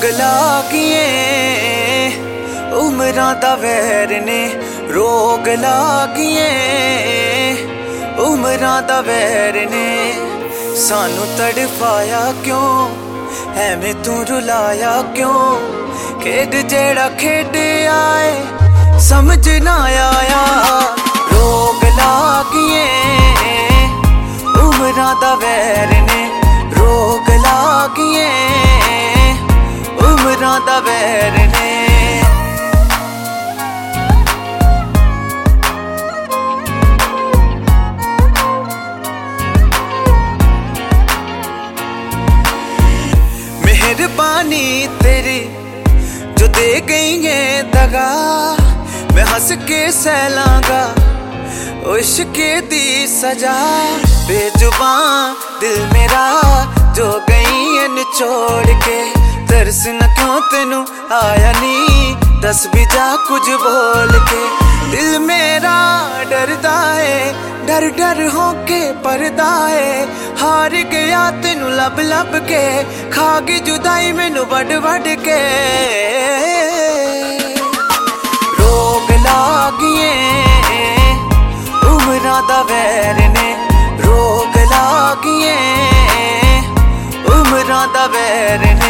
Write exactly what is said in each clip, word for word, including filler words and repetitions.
लागिए उमरां दा वैर ने, रोग लागिए उमरां दा वैर ने। सानू तड़फाया क्यों ऐवें तू रुलाया क्यों, खेड जेड़ा खेड आए समझ ना आया। रोग लागिए उमरां दा वैर ने, रोग लागिए उमरां दा वैर ने। मेहरबानी तेरी जो दे गई है दगा, मैं हंस के सहलांगा इश्क दी सजा। बेजुबान दिल मेरा जो गई है निचोड़ के, तरस न क्यों तेनू आया नी, दस भी जा कुछ बोल के। दिल मेरा डरदा है डर डर होके परदा है, हार गया तेनू लब लब के, खा गई जुदाई मैनू वड वड के। रोग लागिए उमरां दा वैर ने, रोग लागिए उमरां दा वैर ने।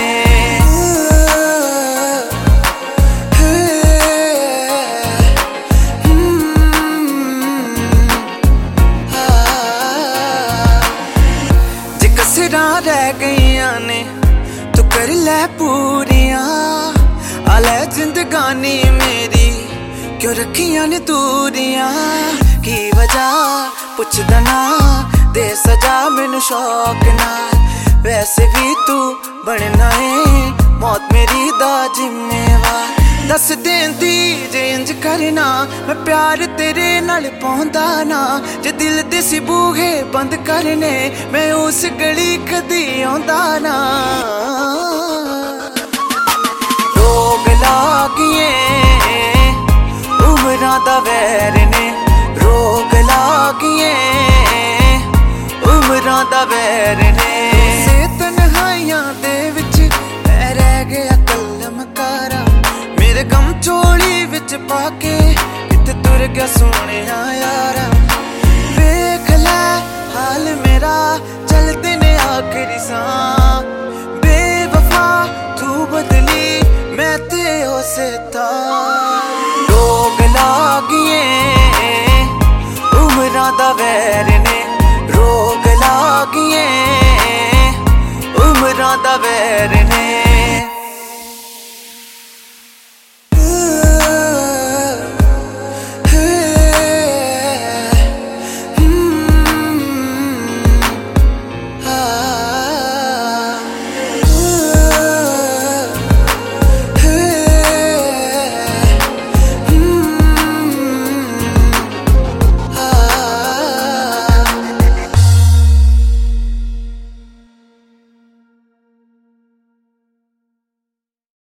जे कसरां रह गईयां ने तू कर लै पूरियां, आलै जिंदगानी मेरी क्यों रखियां ने दूरियां। की वजह पुछदा ना दे सजा मैनू शौक नाल, वैसे भी तू बनना है मौत मेरी दा जिम्मेवार। दस देंदी जे इंज करना मैं प्यार तेरे नाल पौंदा ना, जे दिल दे सी बूहे बंद करने मैं उस गली कदी आंदा ना। रोग लागिए उमरां दा वैर ने, रोग लागिए उमरां दा वैर ने। से तन्हाइयां दे विच मैं रह गया कलमकारा, मेरे गम झोली विच पाके किते तुर गया सोहणिया यारा। वेख लै हाल मेरा चलदे ने आखिरी सांस, बेवफा तू बदली मैं ते उसे था।